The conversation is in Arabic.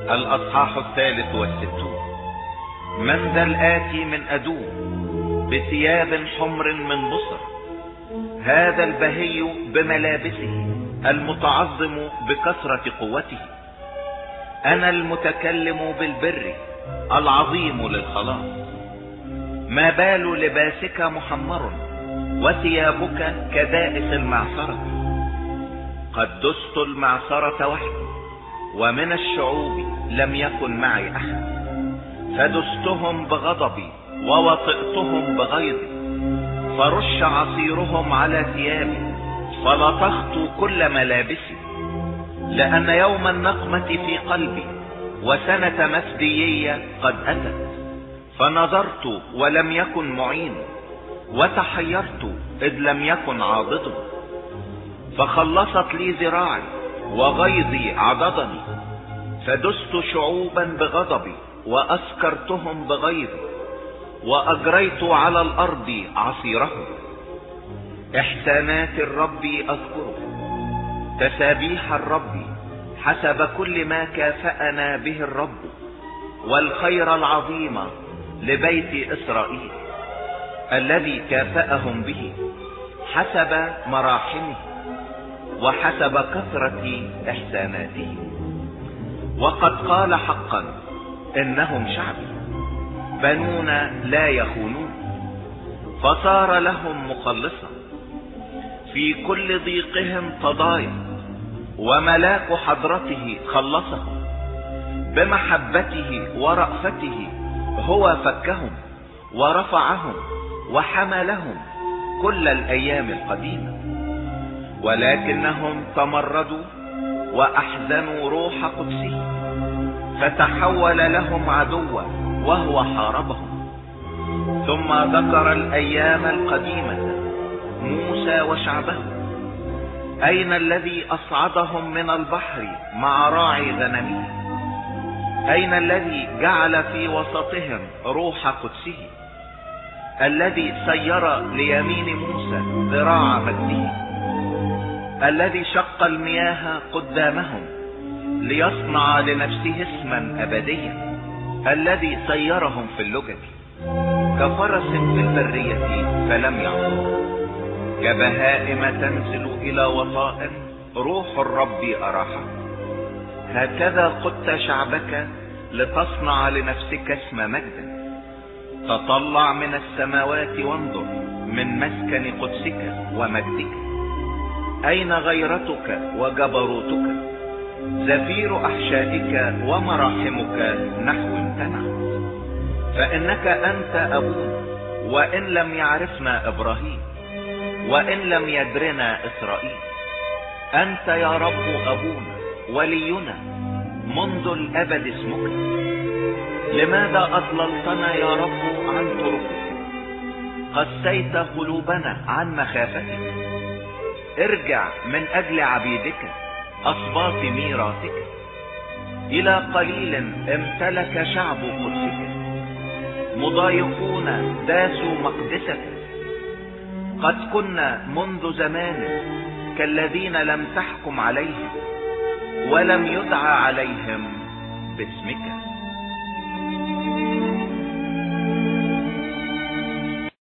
الأصحاح 63. من ذا الآتي من أدوم بثياب حمر من بصر، هذا البهي بملابسه المتعظم بكثرة قوته. أنا المتكلم بالبر العظيم للخلاص. ما بال لباسك محمر وثيابك كدائس المعصرة؟ قد دست المعصرة وحدي، ومن الشعوب لم يكن معي أحد. فدستهم بغضبي ووطئتهم بغيظي، فرش عصيرهم على ثيابي، فلطخت كل ملابسي. لأن يوم النقمة في قلبي، وسنة مفديي قد أتت. فنظرت ولم يكن معين، وتحيرت إذ لم يكن عاضد. فخلصت لي ذراعي، وغيظي عضدني. فدست شعوبا بغضبي، وأسكرتهم بغيظي، وأجريت على الأرض عصيرهم. إحسانات الرب أذكره، تسابيح الرب حسب كل ما كافأنا به الرب، والخير العظيم لبيت إسرائيل الذي كافأهم به حسب مراحمه وحسب كثرة إحساناته. وقد قال حقا إنهم شعبي، بنونا لا يخونون. فصار لهم مخلصا في كل ضيقهم تضايق، وملاك حضرته خلصهم. بمحبته ورأفته هو فكهم ورفعهم وحملهم كل الأيام القديمة. ولكنهم تمردوا وأحزنوا روح قدسه، فتحول لهم عدوا وهو حاربهم. ثم ذكر الأيام القديمة موسى وشعبه. أين الذي أصعدهم من البحر مع راعي غنمه؟ أين الذي جعل في وسطهم روح قدسه؟ الذي سير ليمين موسى ذراع مجده، الذي شق المياه قدامهم ليصنع لنفسه اسما أبديا، الذي سيرهم في اللجج كفرس في البرية فلم يعصوا، كبهائم تنزل إلى وطاء روح الرب أراحه. هكذا قدت شعبك لتصنع لنفسك اسم مجد. تطلع من السماوات وانظر من مسكن قدسك ومجدك. أين غيرتك وجبروتك؟ زفير أحشائك ومراحمك نحو امتنع. فإنك أنت أبونا، وإن لم يعرفنا إبراهيم، وإن لم يدرنا إسرائيل. أنت يا رب أبونا ولينا منذ الأبد اسمك. لماذا أضللتنا يا رب عن طرقك؟ قسيت قلوبنا عن مخافتك. ارجع من أجل عبيدك أصباط ميراثك. إلى قليل امتلك شعب قدسك، مضايقون داسوا مقدسك. قد كنا منذ زمان كالذين لم تحكم عليهم، ولم يدعى عليهم باسمك.